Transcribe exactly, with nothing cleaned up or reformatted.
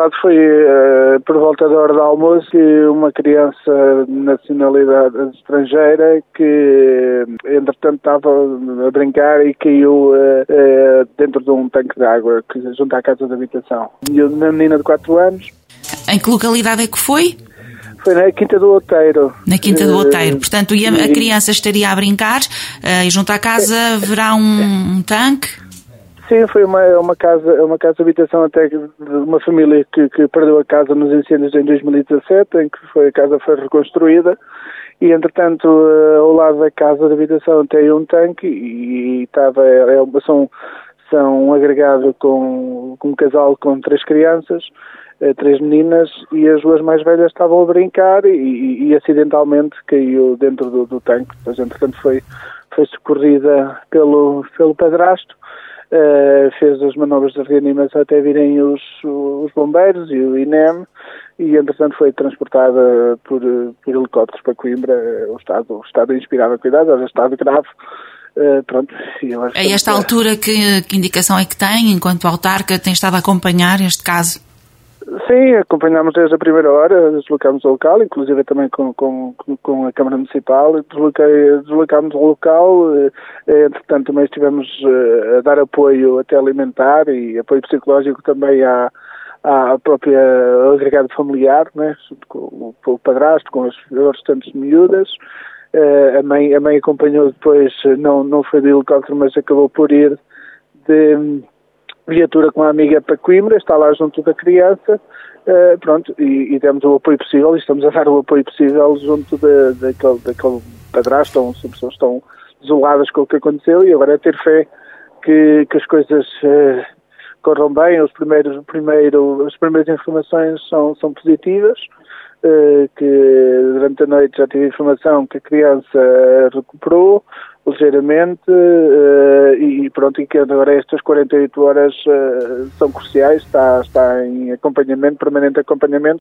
verdade foi uh, por volta da hora do almoço que uma criança de nacionalidade estrangeira que, entretanto, estava a brincar e caiu uh, uh, dentro de um tanque de água que, junto à casa de habitação. E uma menina de quatro anos. Em que localidade é que foi? Foi na Quinta do Outeiro. Na Quinta do Outeiro. Portanto, e a, a criança estaria a brincar uh, e junto à casa haverá um, um tanque? Sim, foi uma, uma, casa, uma casa de habitação até de uma família que, que perdeu a casa nos incêndios em dois mil e dezassete, em que foi, a casa foi reconstruída e, entretanto, uh, ao lado da casa de habitação tem um tanque e, e estava, é, são, são um agregado com, com um casal com três crianças, três meninas, e as duas mais velhas estavam a brincar e, e, e acidentalmente caiu dentro do, do tanque. Depois, entretanto, foi, foi socorrida pelo, pelo padrasto, uh, fez as manobras de reanimação até virem os, os bombeiros e o I N E M, e, entretanto, foi transportada por, por helicópteros para Coimbra. O estado, o estado inspirava cuidado, era estado grave. Uh, pronto, a esta altura, que, que indicação é que tem, enquanto autarca, tem estado a acompanhar este caso? Sim, acompanhámos desde a primeira hora, deslocámos ao local, inclusive também com, com, com a Câmara Municipal, desloquei, deslocámos ao local, entretanto também estivemos a dar apoio até alimentar e apoio psicológico também à, à própria agregado familiar, né, com, com o padrasto, com as restantes miúdas. A mãe, a mãe acompanhou depois, não, não foi de helicóptero, mas acabou por ir de viatura com a amiga para Coimbra, está lá junto da criança, uh, pronto, e, e demos o apoio possível, e estamos a dar o apoio possível junto de, de, daquele, daquele padrasto, as pessoas estão desoladas com o que aconteceu, e agora é ter fé que, que as coisas uh, corram bem. Os primeiros, primeiro, as primeiras informações são, são positivas, uh, que durante a noite já tive informação que a criança recuperou ligeiramente uh, e pronto, e que agora estas quarenta e oito horas uh, são cruciais, está, está em acompanhamento, permanente acompanhamento,